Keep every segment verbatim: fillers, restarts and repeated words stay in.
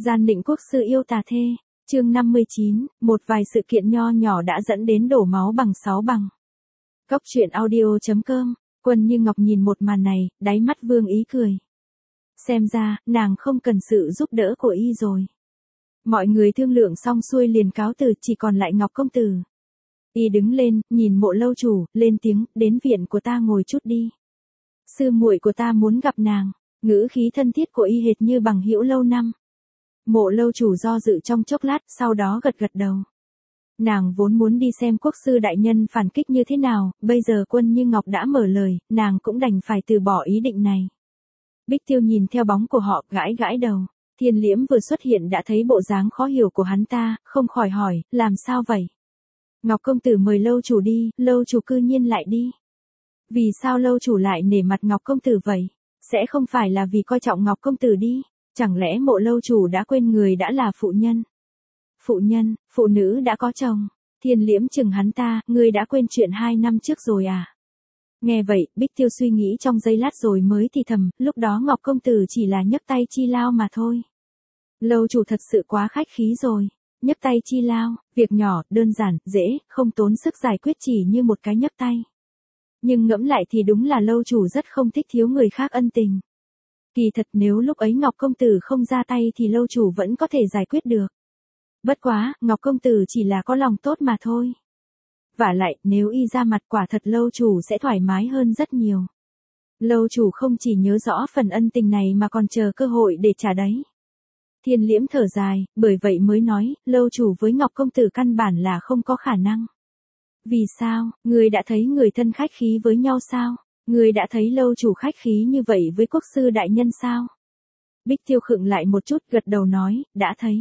Gian định quốc sư yêu tà thê, chương năm mươi chín, một vài sự kiện nho nhỏ đã dẫn đến đổ máu bằng sáu bằng. Cốc truyện audio.com, Quân Như Ngọc nhìn một màn này, đáy mắt vương ý cười. Xem ra, nàng không cần sự giúp đỡ của y rồi. Mọi người thương lượng xong xuôi liền cáo từ, chỉ còn lại Ngọc công tử. Y đứng lên, nhìn Mộ lâu chủ, lên tiếng, đến viện của ta ngồi chút đi. Sư muội của ta muốn gặp nàng, ngữ khí thân thiết của y hệt như bằng hữu lâu năm. Mộ lâu chủ do dự trong chốc lát, sau đó gật gật đầu. Nàng vốn muốn đi xem quốc sư đại nhân phản kích như thế nào, bây giờ Quân Như Ngọc đã mở lời, nàng cũng đành phải từ bỏ ý định này. Bích Tiêu nhìn theo bóng của họ, gãi gãi đầu. Thiên Liễm vừa xuất hiện đã thấy bộ dáng khó hiểu của hắn ta, không khỏi hỏi, làm sao vậy? Ngọc công tử mời lâu chủ đi, lâu chủ cư nhiên lại đi. Vì sao lâu chủ lại nể mặt Ngọc công tử vậy? Sẽ không phải là vì coi trọng Ngọc công tử đi? Chẳng lẽ Mộ lâu chủ đã quên người đã là phụ nhân? Phụ nhân, phụ nữ đã có chồng. Thiên Liễm chừng hắn ta, ngươi đã quên chuyện hai năm trước rồi à? Nghe vậy, Bích Tiêu suy nghĩ trong giây lát rồi mới thì thầm, lúc đó Ngọc công tử chỉ là nhấc tay chi lao mà thôi. Lâu chủ thật sự quá khách khí rồi. Nhấc tay chi lao, việc nhỏ, đơn giản, dễ, không tốn sức giải quyết chỉ như một cái nhấc tay. Nhưng ngẫm lại thì đúng là lâu chủ rất không thích thiếu người khác ân tình. Kỳ thật nếu lúc ấy Ngọc công tử không ra tay thì lâu chủ vẫn có thể giải quyết được. Bất quá, Ngọc công tử chỉ là có lòng tốt mà thôi. Vả lại, nếu y ra mặt quả thật lâu chủ sẽ thoải mái hơn rất nhiều. Lâu chủ không chỉ nhớ rõ phần ân tình này mà còn chờ cơ hội để trả đấy. Thiên Liễm thở dài, bởi vậy mới nói, lâu chủ với Ngọc công tử căn bản là không có khả năng. Vì sao, người đã thấy người thân khách khí với nhau sao? Người đã thấy lâu chủ khách khí như vậy với quốc sư đại nhân sao? Bích Tiêu khựng lại một chút gật đầu nói, đã thấy.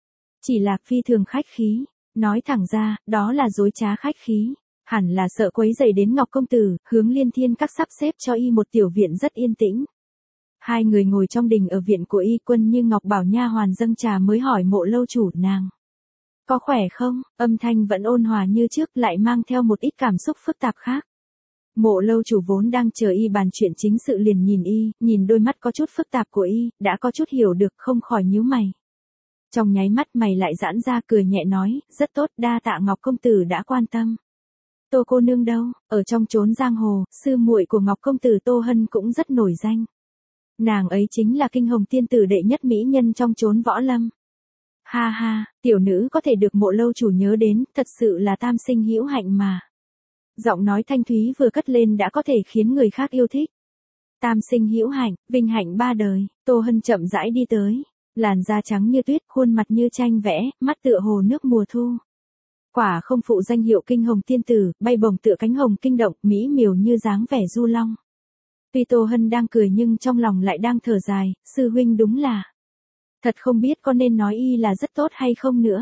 Chỉ là phi thường khách khí, nói thẳng ra, đó là dối trá khách khí. Hẳn là sợ quấy rầy đến Ngọc công tử, hướng Liên Thiên Các sắp xếp cho y một tiểu viện rất yên tĩnh. Hai người ngồi trong đình ở viện của y, Quân Như Ngọc bảo nha hoàn dâng trà mới hỏi Mộ lâu chủ nàng. Có khỏe không? Âm thanh vẫn ôn hòa như trước lại mang theo một ít cảm xúc phức tạp khác. Mộ lâu chủ vốn đang chờ y bàn chuyện chính sự liền nhìn y, nhìn đôi mắt có chút phức tạp của y, đã có chút hiểu được không khỏi nhíu mày. Trong nháy mắt mày lại giãn ra cười nhẹ nói, rất tốt, đa tạ Ngọc công tử đã quan tâm. Tô cô nương đâu? Ở trong chốn giang hồ, sư muội của Ngọc công tử Tô Hân cũng rất nổi danh. Nàng ấy chính là kinh hồng tiên tử đệ nhất mỹ nhân trong chốn võ lâm. Ha ha, tiểu nữ có thể được Mộ lâu chủ nhớ đến, thật sự là tam sinh hữu hạnh mà. Giọng nói thanh thúy vừa cất lên đã có thể khiến người khác yêu thích. Tam sinh hữu hạnh, vinh hạnh ba đời. Tô Hân chậm rãi đi tới, làn da trắng như tuyết, khuôn mặt như tranh vẽ, mắt tựa hồ nước mùa thu. Quả không phụ danh hiệu kinh hồng tiên tử, bay bổng tựa cánh hồng kinh động, mỹ miều như dáng vẻ du long. Tuy Tô Hân đang cười nhưng trong lòng lại đang thở dài, sư huynh đúng là. Thật không biết có nên nói y là rất tốt hay không nữa.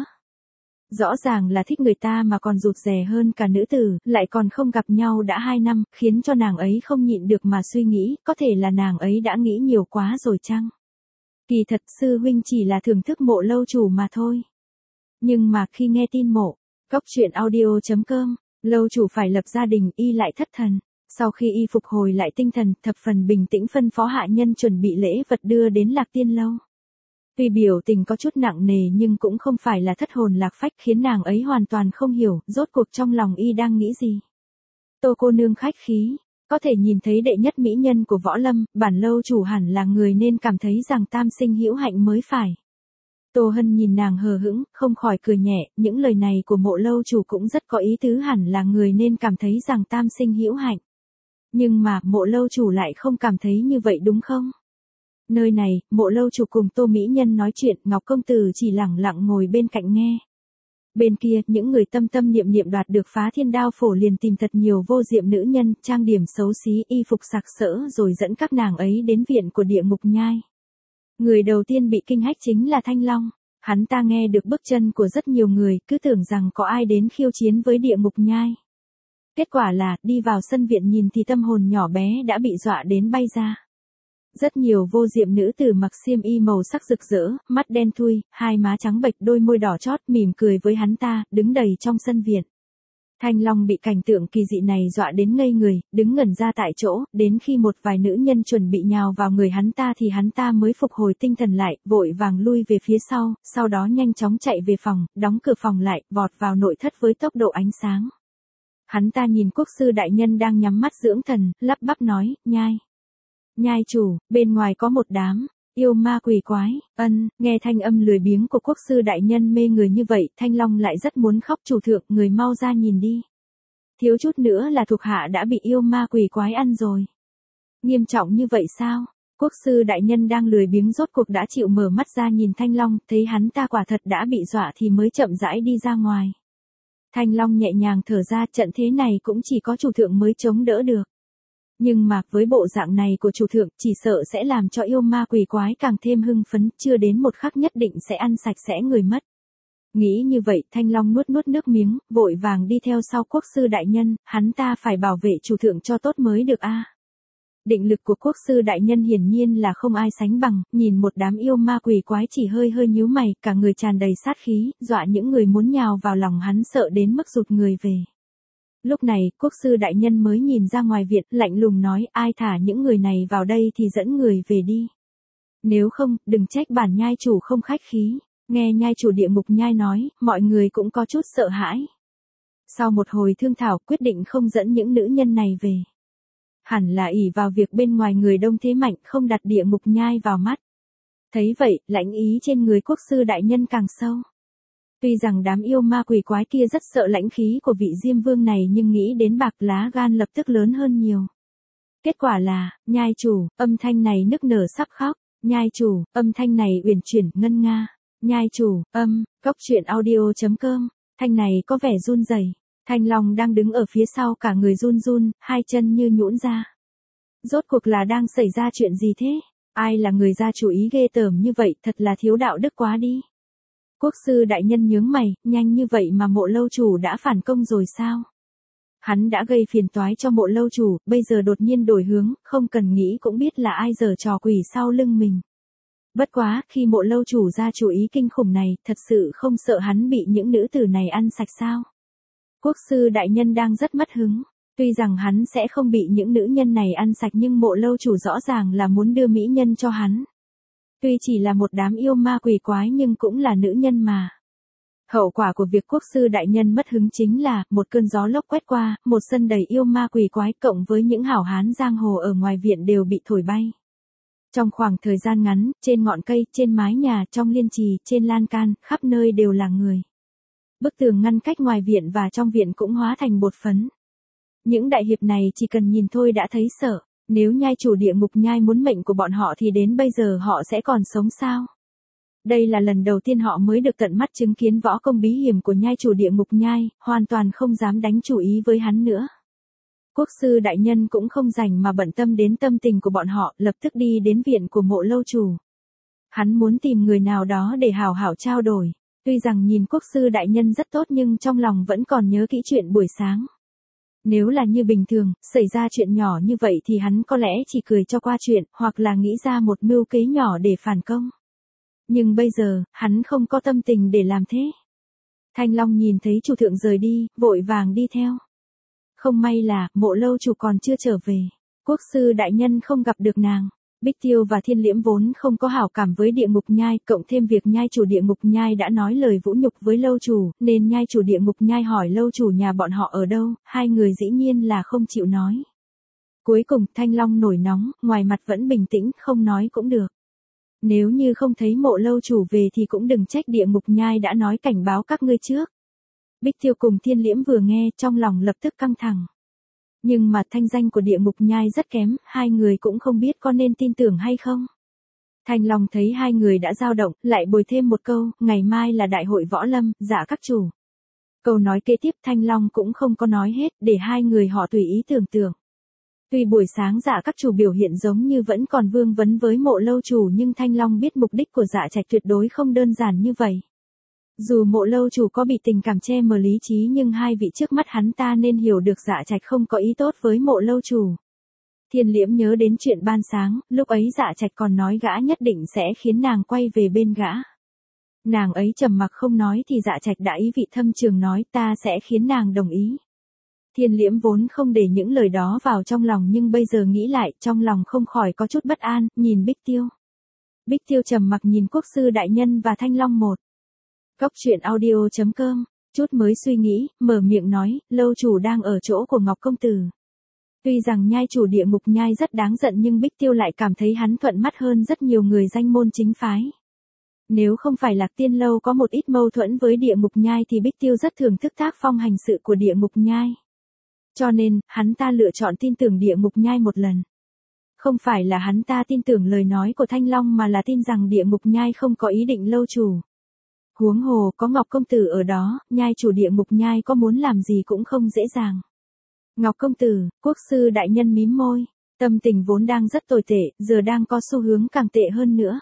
Rõ ràng là thích người ta mà còn rụt rè hơn cả nữ tử, lại còn không gặp nhau đã hai năm, khiến cho nàng ấy không nhịn được mà suy nghĩ, có thể là nàng ấy đã nghĩ nhiều quá rồi chăng? Kỳ thật sư huynh chỉ là thưởng thức Mộ lâu chủ mà thôi. Nhưng mà khi nghe tin Mộ, Cốc truyện audio.com, lâu chủ phải lập gia đình, y lại thất thần. Sau khi y phục hồi lại tinh thần, thập phần bình tĩnh phân phó hạ nhân chuẩn bị lễ vật đưa đến Lạc Tiên lâu. Tuy biểu tình có chút nặng nề nhưng cũng không phải là thất hồn lạc phách, khiến nàng ấy hoàn toàn không hiểu, rốt cuộc trong lòng y đang nghĩ gì. Tô cô nương khách khí, có thể nhìn thấy đệ nhất mỹ nhân của võ lâm, bản lâu chủ hẳn là người nên cảm thấy rằng tam sinh hữu hạnh mới phải. Tô Hân nhìn nàng hờ hững, không khỏi cười nhẹ, những lời này của Mộ lâu chủ cũng rất có ý tứ, hẳn là người nên cảm thấy rằng tam sinh hữu hạnh. Nhưng mà, Mộ lâu chủ lại không cảm thấy như vậy đúng không? Nơi này, Mộ lâu chủ cùng Tô mỹ nhân nói chuyện, Ngọc công tử chỉ lẳng lặng ngồi bên cạnh nghe. Bên kia, những người tâm tâm niệm niệm đoạt được Phá Thiên Đao phổ liền tìm thật nhiều vô diệm nữ nhân, trang điểm xấu xí, y phục sặc sỡ rồi dẫn các nàng ấy đến viện của Địa Ngục Nhai. Người đầu tiên bị kinh hách chính là Thanh Long. Hắn ta nghe được bước chân của rất nhiều người, cứ tưởng rằng có ai đến khiêu chiến với Địa Ngục Nhai. Kết quả là, đi vào sân viện nhìn thì tâm hồn nhỏ bé đã bị dọa đến bay ra. Rất nhiều vô diệm nữ tử mặc xiêm y màu sắc rực rỡ, mắt đen thui, hai má trắng bệch, đôi môi đỏ chót, mỉm cười với hắn ta, đứng đầy trong sân viện. Thanh Long bị cảnh tượng kỳ dị này dọa đến ngây người, đứng ngẩn ra tại chỗ, đến khi một vài nữ nhân chuẩn bị nhào vào người hắn ta thì hắn ta mới phục hồi tinh thần lại, vội vàng lui về phía sau, sau đó nhanh chóng chạy về phòng, đóng cửa phòng lại, vọt vào nội thất với tốc độ ánh sáng. Hắn ta nhìn quốc sư đại nhân đang nhắm mắt dưỡng thần, lắp bắp nói, nhai. Nhai chủ, bên ngoài có một đám yêu ma quỷ quái. Ân, nghe thanh âm lười biếng của quốc sư đại nhân mê người như vậy, Thanh Long lại rất muốn khóc. Chủ thượng, người mau ra nhìn đi. Thiếu chút nữa là thuộc hạ đã bị yêu ma quỷ quái ăn rồi. Nghiêm trọng như vậy sao? Quốc sư đại nhân đang lười biếng rốt cuộc đã chịu mở mắt ra nhìn Thanh Long, thấy hắn ta quả thật đã bị dọa thì mới chậm rãi đi ra ngoài. Thanh Long nhẹ nhàng thở ra, trận thế này cũng chỉ có chủ thượng mới chống đỡ được. Nhưng mà với bộ dạng này của chủ thượng, chỉ sợ sẽ làm cho yêu ma quỷ quái càng thêm hưng phấn, chưa đến một khắc nhất định sẽ ăn sạch sẽ người mất. Nghĩ như vậy, Thanh Long nuốt nuốt nước miếng, vội vàng đi theo sau quốc sư đại nhân, hắn ta phải bảo vệ chủ thượng cho tốt mới được a. Định lực của quốc sư đại nhân hiển nhiên là không ai sánh bằng, nhìn một đám yêu ma quỷ quái chỉ hơi hơi nhíu mày, cả người tràn đầy sát khí, dọa những người muốn nhào vào lòng hắn sợ đến mức rụt người về. Lúc này, quốc sư đại nhân mới nhìn ra ngoài viện, lạnh lùng nói, ai thả những người này vào đây thì dẫn người về đi. Nếu không, đừng trách bản nhai chủ không khách khí. Nghe nhai chủ địa ngục nhai nói, mọi người cũng có chút sợ hãi. Sau một hồi thương thảo, quyết định không dẫn những nữ nhân này về. Hẳn là ỷ vào việc bên ngoài người đông thế mạnh, không đặt địa ngục nhai vào mắt. Thấy vậy, lãnh ý trên người quốc sư đại nhân càng sâu. Tuy rằng đám yêu ma quỷ quái kia rất sợ lãnh khí của vị Diêm Vương này nhưng nghĩ đến bạc lá gan lập tức lớn hơn nhiều. Kết quả là, nhai chủ, âm thanh này nức nở sắp khóc. Nhai chủ, âm thanh này uyển chuyển, ngân nga. Nhai chủ, âm, cốc truyện audio chấm com. Thanh này có vẻ run rẩy. Thanh Long đang đứng ở phía sau cả người run run, hai chân như nhũn ra. Rốt cuộc là đang xảy ra chuyện gì thế? Ai là người ra chủ ý ghê tởm như vậy, thật là thiếu đạo đức quá đi. Quốc sư đại nhân nhướng mày, nhanh như vậy mà Mộ lâu chủ đã phản công rồi sao? Hắn đã gây phiền toái cho Mộ lâu chủ, bây giờ đột nhiên đổi hướng, không cần nghĩ cũng biết là ai giở trò quỷ sau lưng mình. Bất quá, khi Mộ lâu chủ ra chủ ý kinh khủng này, thật sự không sợ hắn bị những nữ tử này ăn sạch sao? Quốc sư đại nhân đang rất mất hứng. Tuy rằng hắn sẽ không bị những nữ nhân này ăn sạch nhưng Mộ lâu chủ rõ ràng là muốn đưa mỹ nhân cho hắn. Tuy chỉ là một đám yêu ma quỷ quái nhưng cũng là nữ nhân mà. Hậu quả của việc quốc sư đại nhân mất hứng chính là, một cơn gió lốc quét qua, một sân đầy yêu ma quỷ quái cộng với những hảo hán giang hồ ở ngoài viện đều bị thổi bay. Trong khoảng thời gian ngắn, trên ngọn cây, trên mái nhà, trong liên trì, trên lan can, khắp nơi đều là người. Bức tường ngăn cách ngoài viện và trong viện cũng hóa thành bột phấn. Những đại hiệp này chỉ cần nhìn thôi đã thấy sợ. Nếu nhai chủ địa ngục nhai muốn mệnh của bọn họ thì đến bây giờ họ sẽ còn sống sao? Đây là lần đầu tiên họ mới được tận mắt chứng kiến võ công bí hiểm của nhai chủ địa ngục nhai, hoàn toàn không dám đánh chủ ý với hắn nữa. Quốc sư đại nhân cũng không rảnh mà bận tâm đến tâm tình của bọn họ, lập tức đi đến viện của Mộ lâu chủ. Hắn muốn tìm người nào đó để hảo hảo trao đổi. Tuy rằng nhìn quốc sư đại nhân rất tốt nhưng trong lòng vẫn còn nhớ kỹ chuyện buổi sáng. Nếu là như bình thường, xảy ra chuyện nhỏ như vậy thì hắn có lẽ chỉ cười cho qua chuyện, hoặc là nghĩ ra một mưu kế nhỏ để phản công. Nhưng bây giờ, hắn không có tâm tình để làm thế. Thanh Long nhìn thấy chủ thượng rời đi, vội vàng đi theo. Không may là, Mộ lâu chủ còn chưa trở về. Quốc sư đại nhân không gặp được nàng. Bích Tiêu và Thiên Liễm vốn không có hảo cảm với địa ngục nhai, cộng thêm việc nhai chủ địa ngục nhai đã nói lời vũ nhục với lâu chủ, nên nhai chủ địa ngục nhai hỏi lâu chủ nhà bọn họ ở đâu, hai người dĩ nhiên là không chịu nói. Cuối cùng, Thanh Long nổi nóng, ngoài mặt vẫn bình tĩnh, không nói cũng được. Nếu như không thấy Mộ lâu chủ về thì cũng đừng trách địa ngục nhai đã nói cảnh báo các ngươi trước. Bích Tiêu cùng Thiên Liễm vừa nghe, trong lòng lập tức căng thẳng. Nhưng mà thanh danh của địa ngục nhai rất kém, hai người cũng không biết có nên tin tưởng hay không. Thanh Long thấy hai người đã dao động, lại bồi thêm một câu, ngày mai là đại hội võ lâm, dạ các chủ. Câu nói kế tiếp Thanh Long cũng không có nói hết, để hai người họ tùy ý tưởng tượng. Tuy buổi sáng dạ các chủ biểu hiện giống như vẫn còn vương vấn với Mộ lâu chủ nhưng Thanh Long biết mục đích của Dạ Trạch tuyệt đối không đơn giản như vậy. Dù Mộ lâu chủ có bị tình cảm che mờ lý trí nhưng hai vị trước mắt hắn ta nên hiểu được Dạ Trạch không có ý tốt với Mộ lâu chủ. Thiên Liễm nhớ đến chuyện ban sáng, lúc ấy Dạ Trạch còn nói gã nhất định sẽ khiến nàng quay về bên gã. Nàng ấy trầm mặc không nói thì Dạ Trạch đã ý vị thâm trường nói ta sẽ khiến nàng đồng ý. Thiên Liễm vốn không để những lời đó vào trong lòng nhưng bây giờ nghĩ lại, trong lòng không khỏi có chút bất an, nhìn Bích Tiêu. Bích Tiêu trầm mặc nhìn Quốc sư đại nhân và Thanh Long một. Cốc truyện audio chấm com, chút mới suy nghĩ, mở miệng nói, lâu chủ đang ở chỗ của Ngọc công tử. Tuy rằng nhai chủ địa ngục nhai rất đáng giận nhưng Bích Tiêu lại cảm thấy hắn thuận mắt hơn rất nhiều người danh môn chính phái. Nếu không phải Lạc Tiên lâu có một ít mâu thuẫn với địa ngục nhai thì Bích Tiêu rất thưởng thức tác phong hành sự của địa ngục nhai. Cho nên, hắn ta lựa chọn tin tưởng địa ngục nhai một lần. Không phải là hắn ta tin tưởng lời nói của Thanh Long mà là tin rằng địa ngục nhai không có ý định lâu chủ. Huống hồ có Ngọc công tử ở đó, nhai chủ địa ngục nhai có muốn làm gì cũng không dễ dàng. Ngọc công tử, Quốc sư đại nhân mím môi, tâm tình vốn đang rất tồi tệ, giờ đang có xu hướng càng tệ hơn nữa.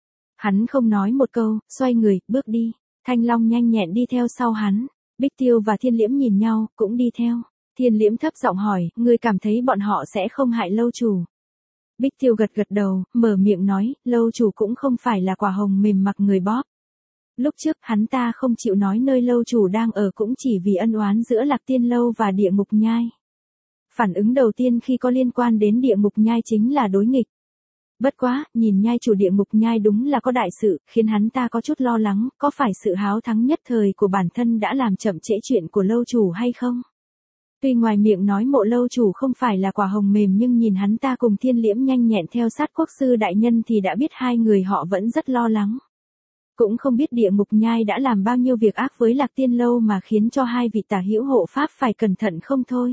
Hắn không nói một câu, xoay người, bước đi. Thanh Long nhanh nhẹn đi theo sau hắn. Bích Tiêu và Thiên Liễm nhìn nhau, cũng đi theo. Thiên Liễm thấp giọng hỏi, ngươi cảm thấy bọn họ sẽ không hại lâu chủ. Bích Tiêu gật gật đầu, mở miệng nói, lâu chủ cũng không phải là quả hồng mềm mặc người bóp. Lúc trước hắn ta không chịu nói nơi lâu chủ đang ở cũng chỉ vì ân oán giữa Lạc Tiên lâu và địa ngục nhai. Phản ứng đầu tiên khi có liên quan đến địa ngục nhai chính là đối nghịch. Bất quá, nhìn nhai chủ địa ngục nhai đúng là có đại sự, khiến hắn ta có chút lo lắng, có phải sự háo thắng nhất thời của bản thân đã làm chậm trễ chuyện của lâu chủ hay không? Tuy ngoài miệng nói mộ lâu chủ không phải là quả hồng mềm nhưng nhìn hắn ta cùng Thiên Liễm nhanh nhẹn theo sát Quốc sư đại nhân thì đã biết hai người họ vẫn rất lo lắng. Cũng không biết địa ngục nhai đã làm bao nhiêu việc ác với Lạc Tiên lâu mà khiến cho hai vị tả hữu hộ pháp phải cẩn thận không thôi.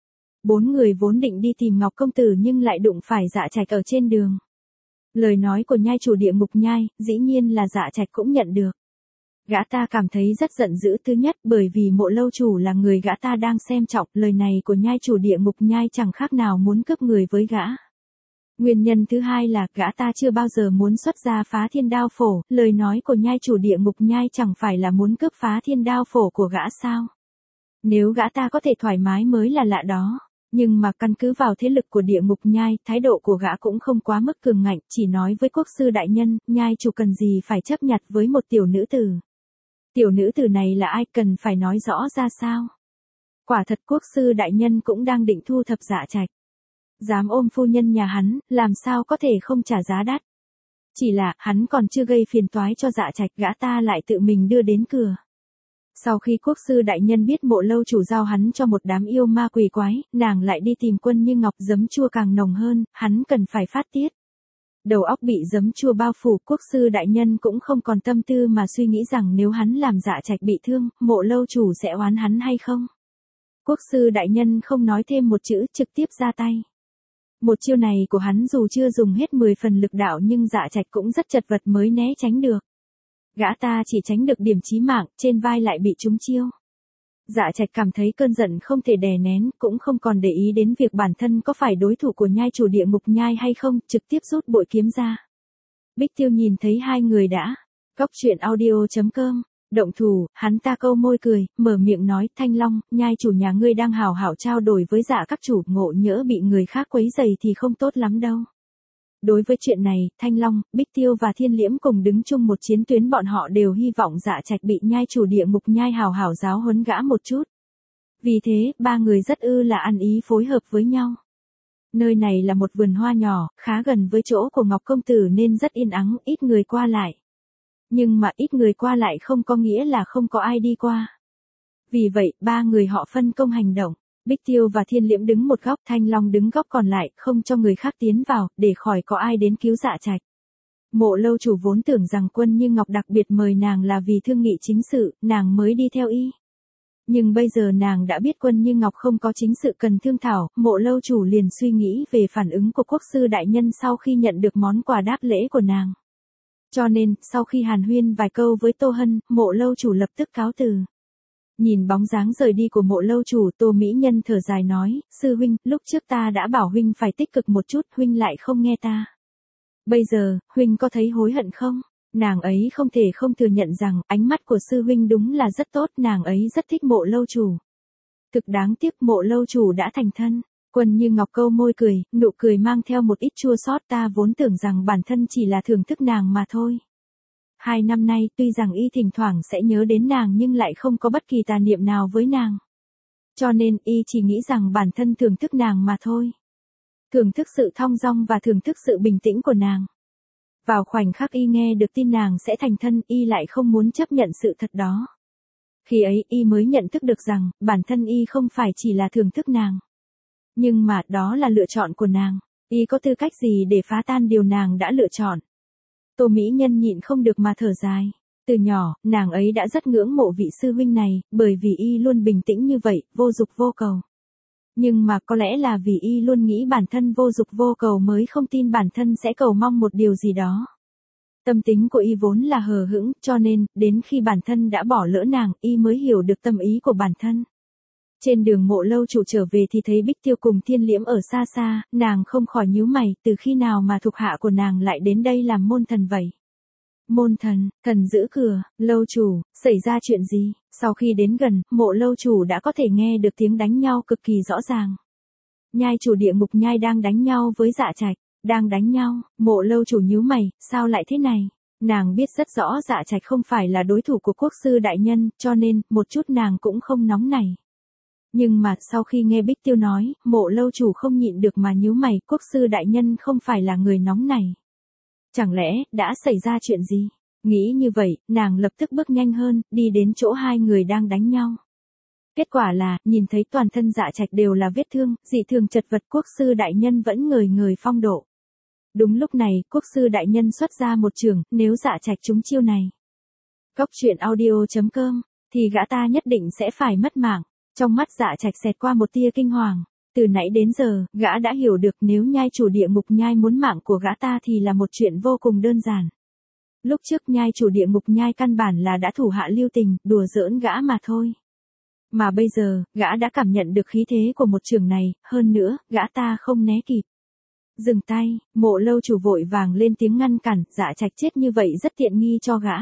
Bốn người vốn định đi tìm Ngọc công tử nhưng lại đụng phải Dạ Trạch ở trên đường. Lời nói của nhai chủ địa ngục nhai, dĩ nhiên là Dạ Trạch cũng nhận được. Gã ta cảm thấy rất giận dữ, thứ nhất bởi vì mộ lâu chủ là người gã ta đang xem trọng, lời này của nhai chủ địa ngục nhai chẳng khác nào muốn cướp người với gã. Nguyên nhân thứ hai là gã ta chưa bao giờ muốn xuất ra Phá Thiên Đao Phổ, lời nói của nhai chủ địa ngục nhai chẳng phải là muốn cướp Phá Thiên Đao Phổ của gã sao. Nếu gã ta có thể thoải mái mới là lạ đó. Nhưng mà căn cứ vào thế lực của địa ngục nhai, thái độ của gã cũng không quá mức cường ngạnh, chỉ nói với Quốc sư đại nhân, nhai chủ cần gì phải chấp nhặt với một tiểu nữ tử. Tiểu nữ tử này là ai cần phải nói rõ ra sao? Quả thật Quốc sư đại nhân cũng đang định thu thập Dạ Trạch. Dám ôm phu nhân nhà hắn, làm sao có thể không trả giá đắt. Chỉ là, hắn còn chưa gây phiền toái cho Dạ Trạch, gã ta lại tự mình đưa đến cửa. Sau khi Quốc sư đại nhân biết mộ lâu chủ giao hắn cho một đám yêu ma quỷ quái, nàng lại đi tìm Quân Như Ngọc, giấm chua càng nồng hơn, hắn cần phải phát tiết. Đầu óc bị giấm chua bao phủ, Quốc sư đại nhân cũng không còn tâm tư mà suy nghĩ rằng nếu hắn làm Dạ Trạch bị thương, mộ lâu chủ sẽ oán hắn hay không. Quốc sư đại nhân không nói thêm một chữ, trực tiếp ra tay. Một chiêu này của hắn dù chưa dùng hết mười phần lực đạo nhưng Dạ Trạch cũng rất chật vật mới né tránh được. Gã ta chỉ tránh được điểm chí mạng, trên vai lại bị trúng chiêu. Dạ Trạch cảm thấy cơn giận không thể đè nén, cũng không còn để ý đến việc bản thân có phải đối thủ của nhai chủ địa ngục nhai hay không, trực tiếp rút bội kiếm ra. Bích Tiêu nhìn thấy hai người đã. Cốc truyện audio chấm com, động thủ, hắn ta câu môi cười, mở miệng nói, Thanh Long, nhai chủ nhà ngươi đang hào hảo trao đổi với Dạ các chủ, ngộ nhỡ bị người khác quấy rầy thì không tốt lắm đâu. Đối với chuyện này, Thanh Long, Bích Tiêu và Thiên Liễm cùng đứng chung một chiến tuyến, bọn họ đều hy vọng Dạ Trạch bị nhai chủ địa ngục nhai hào hảo giáo huấn gã một chút. Vì thế, ba người rất ư là ăn ý phối hợp với nhau. Nơi này là một vườn hoa nhỏ, khá gần với chỗ của Ngọc công tử nên rất yên ắng, ít người qua lại. Nhưng mà ít người qua lại không có nghĩa là không có ai đi qua. Vì vậy, ba người họ phân công hành động. Bích Tiêu và Thiên Liễm đứng một góc, Thanh Long đứng góc còn lại, không cho người khác tiến vào, để khỏi có ai đến cứu Dạ Trạch. Mộ lâu chủ vốn tưởng rằng Quân Như Ngọc đặc biệt mời nàng là vì thương nghị chính sự, nàng mới đi theo y. Nhưng bây giờ nàng đã biết Quân Như Ngọc không có chính sự cần thương thảo, mộ lâu chủ liền suy nghĩ về phản ứng của Quốc sư đại nhân sau khi nhận được món quà đáp lễ của nàng. Cho nên, sau khi hàn huyên vài câu với Tô Hân, mộ lâu chủ lập tức cáo từ. Nhìn bóng dáng rời đi của mộ lâu chủ, Tô Mỹ Nhân thở dài nói, sư huynh, lúc trước ta đã bảo huynh phải tích cực một chút, huynh lại không nghe ta. Bây giờ, huynh có thấy hối hận không? Nàng ấy không thể không thừa nhận rằng, ánh mắt của sư huynh đúng là rất tốt, nàng ấy rất thích mộ lâu chủ. Thực đáng tiếc mộ lâu chủ đã thành thân. Quân Như Ngọc câu môi cười, nụ cười mang theo một ít chua xót, ta vốn tưởng rằng bản thân chỉ là thưởng thức nàng mà thôi. Hai năm nay tuy rằng y thỉnh thoảng sẽ nhớ đến nàng nhưng lại không có bất kỳ tà niệm nào với nàng. Cho nên y chỉ nghĩ rằng bản thân thưởng thức nàng mà thôi. Thưởng thức sự thong dong và thưởng thức sự bình tĩnh của nàng. Vào khoảnh khắc y nghe được tin nàng sẽ thành thân, y lại không muốn chấp nhận sự thật đó. Khi ấy y mới nhận thức được rằng, bản thân y không phải chỉ là thưởng thức nàng. Nhưng mà đó là lựa chọn của nàng. Y có tư cách gì để phá tan điều nàng đã lựa chọn. Tô Mỹ Nhân nhịn không được mà thở dài. Từ nhỏ, nàng ấy đã rất ngưỡng mộ vị sư huynh này, bởi vì y luôn bình tĩnh như vậy, vô dục vô cầu. Nhưng mà có lẽ là vì y luôn nghĩ bản thân vô dục vô cầu mới không tin bản thân sẽ cầu mong một điều gì đó. Tâm tính của y vốn là hờ hững, cho nên, đến khi bản thân đã bỏ lỡ nàng, y mới hiểu được tâm ý của bản thân. Trên đường Mộ Lâu Chủ trở về thì thấy Bích Tiêu cùng Thiên Liễm ở xa xa, nàng không khỏi nhíu mày, từ khi nào mà thuộc hạ của nàng lại đến đây làm môn thần vậy? Môn thần, thần giữ cửa, Lâu Chủ, xảy ra chuyện gì? Sau khi đến gần, Mộ Lâu Chủ đã có thể nghe được tiếng đánh nhau cực kỳ rõ ràng. Nhai chủ địa ngục nhai đang đánh nhau với Dạ Trạch, đang đánh nhau, Mộ Lâu Chủ nhíu mày, sao lại thế này? Nàng biết rất rõ Dạ Trạch không phải là đối thủ của quốc sư đại nhân, cho nên, một chút nàng cũng không nóng nảy. Nhưng mà sau khi nghe Bích Tiêu nói, Mộ Lâu Chủ không nhịn được mà nhíu mày, quốc sư đại nhân không phải là người nóng nảy. Chẳng lẽ, đã xảy ra chuyện gì? Nghĩ như vậy, nàng lập tức bước nhanh hơn, đi đến chỗ hai người đang đánh nhau. Kết quả là, nhìn thấy toàn thân Dạ Trạch đều là vết thương, dị thường chật vật, quốc sư đại nhân vẫn ngời ngời phong độ. Đúng lúc này, quốc sư đại nhân xuất ra một trường, nếu Dạ Trạch trúng chiêu này. Cốc truyện audio chấm com, thì gã ta nhất định sẽ phải mất mạng. Trong mắt Dạ Trạch xẹt qua một tia kinh hoàng. Từ nãy đến giờ, gã đã hiểu được nếu nhai chủ địa ngục nhai muốn mạng của gã ta thì là một chuyện vô cùng đơn giản. Lúc trước nhai chủ địa ngục nhai căn bản là đã thủ hạ lưu tình, đùa giỡn gã mà thôi. Mà bây giờ, gã đã cảm nhận được khí thế của một trường này, hơn nữa, gã ta không né kịp. Dừng tay, Mộ Lâu Chủ vội vàng lên tiếng ngăn cản, Dạ Trạch chết như vậy rất tiện nghi cho gã.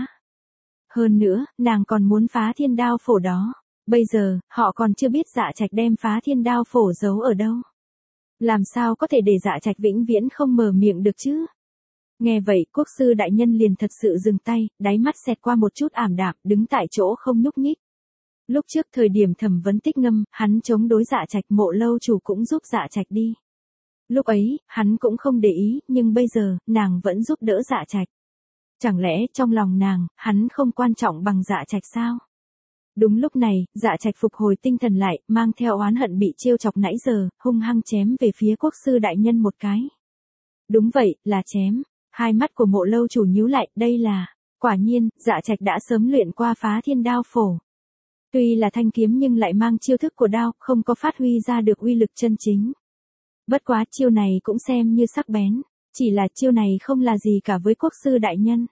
Hơn nữa, nàng còn muốn phá thiên đao phổ đó. Bây giờ, họ còn chưa biết Dạ Trạch đem phá thiên đao phổ giấu ở đâu. Làm sao có thể để Dạ Trạch vĩnh viễn không mở miệng được chứ? Nghe vậy, quốc sư đại nhân liền thật sự dừng tay, đáy mắt xẹt qua một chút ảm đạm, đứng tại chỗ không nhúc nhích. Lúc trước thời điểm thẩm vấn Tích Ngâm, hắn chống đối Dạ Trạch, Mộ Lâu Chủ cũng giúp Dạ Trạch đi. Lúc ấy, hắn cũng không để ý, nhưng bây giờ, nàng vẫn giúp đỡ Dạ Trạch. Chẳng lẽ, trong lòng nàng, hắn không quan trọng bằng Dạ Trạch sao? Đúng lúc này, Dạ Trạch phục hồi tinh thần lại, mang theo oán hận bị trêu chọc nãy giờ, hung hăng chém về phía quốc sư đại nhân một cái. Đúng vậy, là chém. Hai mắt của Mộ Lâu Chủ nhíu lại, đây là, quả nhiên, Dạ Trạch đã sớm luyện qua phá thiên đao phổ. Tuy là thanh kiếm nhưng lại mang chiêu thức của đao, không có phát huy ra được uy lực chân chính. Bất quá chiêu này cũng xem như sắc bén, chỉ là chiêu này không là gì cả với quốc sư đại nhân.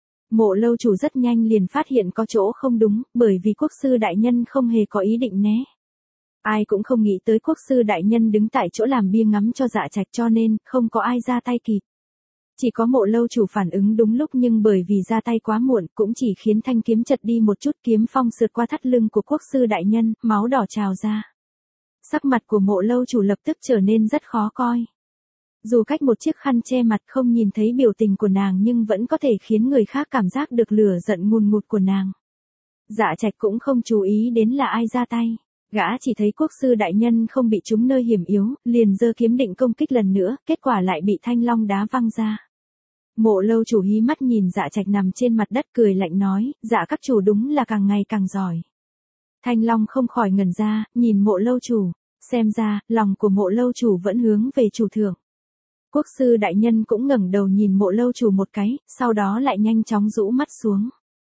Mộ Lâu Chủ rất nhanh liền phát hiện có chỗ không đúng, bởi vì quốc sư đại nhân không hề có ý định né. Ai cũng không nghĩ tới quốc sư đại nhân đứng tại chỗ làm bia ngắm cho Dạ Trạch, cho nên, không có ai ra tay kịp. Chỉ có Mộ Lâu Chủ phản ứng đúng lúc, nhưng bởi vì ra tay quá muộn, cũng chỉ khiến thanh kiếm chật đi một chút, kiếm phong sượt qua thắt lưng của quốc sư đại nhân, máu đỏ trào ra. Sắc mặt của Mộ Lâu Chủ lập tức trở nên rất khó coi. Dù cách một chiếc khăn che mặt không nhìn thấy biểu tình của nàng nhưng vẫn có thể khiến người khác cảm giác được lửa giận ngùn ngụt của nàng. Dạ Trạch cũng không chú ý đến là ai ra tay. Gã chỉ thấy quốc sư đại nhân không bị trúng nơi hiểm yếu, liền giơ kiếm định công kích lần nữa, kết quả lại bị thanh long đá văng ra. Mộ Lâu Chủ hí mắt nhìn Dạ Trạch nằm trên mặt đất cười lạnh nói, dạ các chủ đúng là càng ngày càng giỏi. Thanh long không khỏi ngẩn ra, nhìn Mộ Lâu Chủ, xem ra, lòng của Mộ Lâu Chủ vẫn hướng về chủ thượng. Quốc sư đại nhân cũng ngẩng đầu nhìn Mộ Lâu Chủ một cái, sau đó lại nhanh chóng rũ mắt xuống.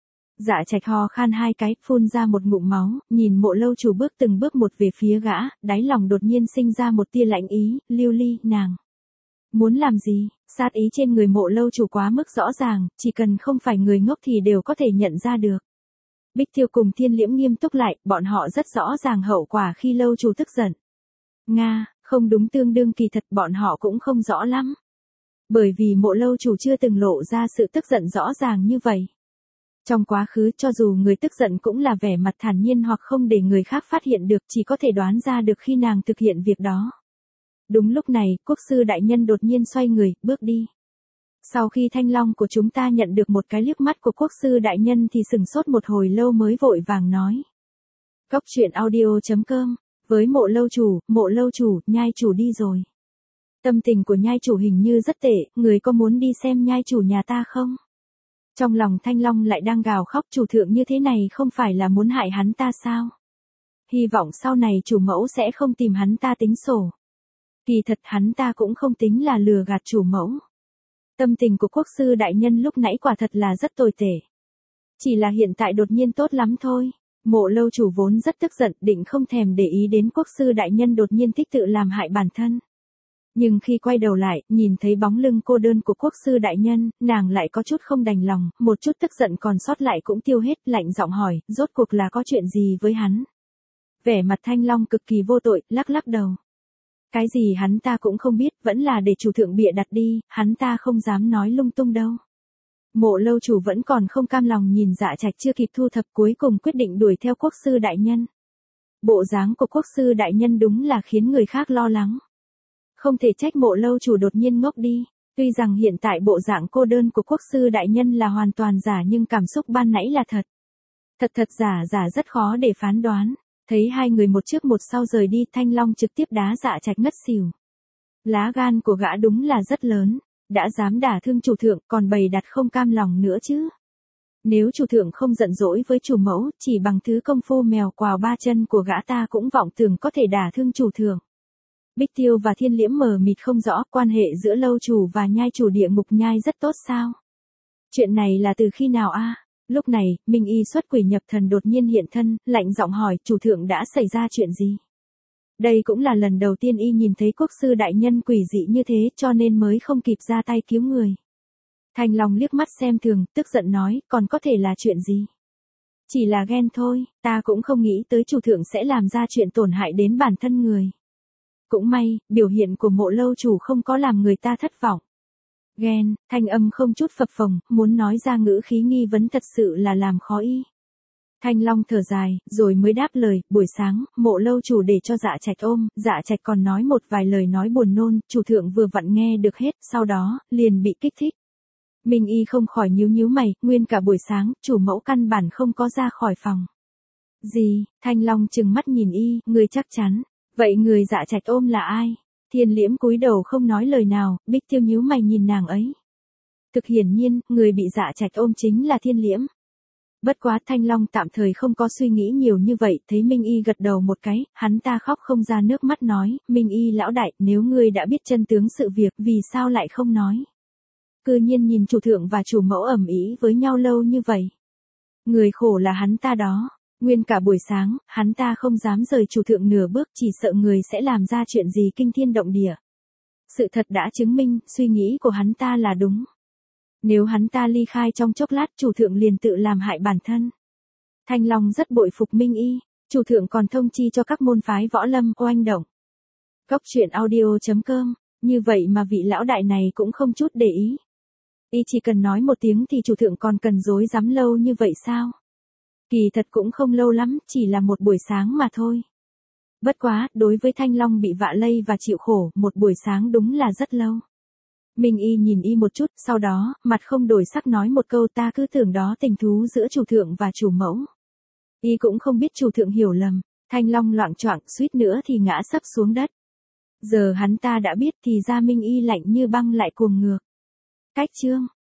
Dạ Trạch ho khan hai cái, phun ra một ngụm máu, nhìn Mộ Lâu Chủ bước từng bước một về phía gã, đáy lòng đột nhiên sinh ra một tia lạnh ý, Lưu Ly, nàng muốn làm gì? Sát ý trên người Mộ Lâu Chủ quá mức rõ ràng, chỉ cần không phải người ngốc thì đều có thể nhận ra được. Bích Tiêu cùng Thiên Liễm nghiêm túc lại, bọn họ rất rõ ràng hậu quả khi Lâu Chủ tức giận. Nga, không đúng, tương đương kỳ thật bọn họ cũng không rõ lắm. Bởi vì Mộ Lâu Chủ chưa từng lộ ra sự tức giận rõ ràng như vậy. Trong quá khứ cho dù người tức giận cũng là vẻ mặt thản nhiên hoặc không để người khác phát hiện được, chỉ có thể đoán ra được khi nàng thực hiện việc đó. Đúng lúc này, quốc sư đại nhân đột nhiên xoay người, bước đi. Sau khi thanh long của chúng ta nhận được một cái liếc mắt của quốc sư đại nhân thì sừng sốt một hồi lâu mới vội vàng nói. Cốc truyện audio chấm com Với Mộ lâu chủ, Mộ lâu chủ, nhai chủ đi rồi. Tâm tình của nhai chủ hình như rất tệ, người có muốn đi xem nhai chủ nhà ta không? Trong lòng Thanh Long lại đang gào khóc, chủ thượng như thế này không phải là muốn hại hắn ta sao? Hy vọng sau này chủ mẫu sẽ không tìm hắn ta tính sổ. Kỳ thật hắn ta cũng không tính là lừa gạt chủ mẫu. Tâm tình của quốc sư đại nhân lúc nãy quả thật là rất tồi tệ. Chỉ là hiện tại đột nhiên tốt lắm thôi. Mộ lâu chủ vốn rất tức giận, định không thèm để ý đến quốc sư đại nhân đột nhiên thích tự làm hại bản thân. Nhưng khi quay đầu lại, nhìn thấy bóng lưng cô đơn của quốc sư đại nhân, nàng lại có chút không đành lòng, một chút tức giận còn sót lại cũng tiêu hết, lạnh giọng hỏi, rốt cuộc là có chuyện gì với hắn? Vẻ mặt Thanh Long cực kỳ vô tội, lắc lắc đầu. Cái gì hắn ta cũng không biết, vẫn là để chủ thượng bịa đặt đi, hắn ta không dám nói lung tung đâu. Mộ lâu chủ vẫn còn không cam lòng nhìn Dạ Trạch chưa kịp thu thập, cuối cùng quyết định đuổi theo quốc sư đại nhân. Bộ dáng của quốc sư đại nhân đúng là khiến người khác lo lắng. Không thể trách mộ lâu chủ đột nhiên ngốc đi. Tuy rằng hiện tại bộ dạng cô đơn của quốc sư đại nhân là hoàn toàn giả nhưng cảm xúc ban nãy là thật. Thật thật giả giả rất khó để phán đoán. Thấy hai người một trước một sau rời đi, Thanh Long trực tiếp đá Dạ Trạch ngất xỉu. Lá gan của gã đúng là rất lớn, đã dám đả thương chủ thượng còn bày đặt không cam lòng nữa chứ. Nếu chủ thượng không giận dỗi với chủ mẫu, chỉ bằng thứ công phu mèo quào ba chân của gã ta cũng vọng tưởng có thể đả thương chủ thượng. Bích Tiêu và Thiên Liễm mờ mịt không rõ quan hệ giữa lâu chủ và nhai chủ địa ngục nhai rất tốt sao. Chuyện này là từ khi nào a? Lúc này, Minh Y xuất quỷ nhập thần đột nhiên hiện thân, lạnh giọng hỏi, chủ thượng đã xảy ra chuyện gì? Đây cũng là lần đầu tiên y nhìn thấy quốc sư đại nhân quỷ dị như thế cho nên mới không kịp ra tay cứu người. Thanh Long liếc mắt xem thường, tức giận nói, còn có thể là chuyện gì? Chỉ là ghen thôi, ta cũng không nghĩ tới chủ thượng sẽ làm ra chuyện tổn hại đến bản thân người. Cũng may, biểu hiện của mộ lâu chủ không có làm người ta thất vọng. Ghen, thanh âm không chút phập phồng, muốn nói ra ngữ khí nghi vấn thật sự là làm khó y. Thanh Long thở dài, rồi mới đáp lời, buổi sáng, mộ lâu chủ để cho Dạ Trạch ôm, Dạ Trạch còn nói một vài lời nói buồn nôn, chủ thượng vừa vặn nghe được hết, sau đó, liền bị kích thích. Minh Y không khỏi nhíu nhíu mày, nguyên cả buổi sáng, chủ mẫu căn bản không có ra khỏi phòng. Gì? Thanh Long trừng mắt nhìn y, người chắc chắn. Vậy người Dạ Trạch ôm là ai? Thiên Liễm cúi đầu không nói lời nào, Bích Tiêu nhíu mày nhìn nàng ấy. Thực hiển nhiên, người bị Dạ Trạch ôm chính là Thiên Liễm. Bất quá Thanh Long tạm thời không có suy nghĩ nhiều như vậy, thấy Minh Y gật đầu một cái, hắn ta khóc không ra nước mắt nói, Minh Y lão đại, nếu ngươi đã biết chân tướng sự việc, vì sao lại không nói? Cư nhiên nhìn chủ thượng và chủ mẫu ầm ĩ với nhau lâu như vậy. Người khổ là hắn ta đó. Nguyên cả buổi sáng, hắn ta không dám rời chủ thượng nửa bước, chỉ sợ người sẽ làm ra chuyện gì kinh thiên động địa. Sự thật đã chứng minh, suy nghĩ của hắn ta là đúng. Nếu hắn ta ly khai trong chốc lát, chủ thượng liền tự làm hại bản thân. Thanh Long rất bội phục Minh Y, chủ thượng còn thông chi cho các môn phái võ lâm oanh động. Cốc truyện audio chấm com, như vậy mà vị lão đại này cũng không chút để ý. Y chỉ cần nói một tiếng thì chủ thượng còn cần dối dám lâu như vậy sao? Kỳ thật cũng không lâu lắm, chỉ là một buổi sáng mà thôi. Bất quá, đối với Thanh Long bị vạ lây và chịu khổ, một buổi sáng đúng là rất lâu. Minh Y nhìn y một chút, sau đó, mặt không đổi sắc nói một câu, ta cứ tưởng đó tình thú giữa chủ thượng và chủ mẫu. Y cũng không biết chủ thượng hiểu lầm, Thanh Long loạng choạng suýt nữa thì ngã sấp xuống đất. Giờ hắn ta đã biết thì ra Minh Y lạnh như băng lại cuồng ngược. Cách chương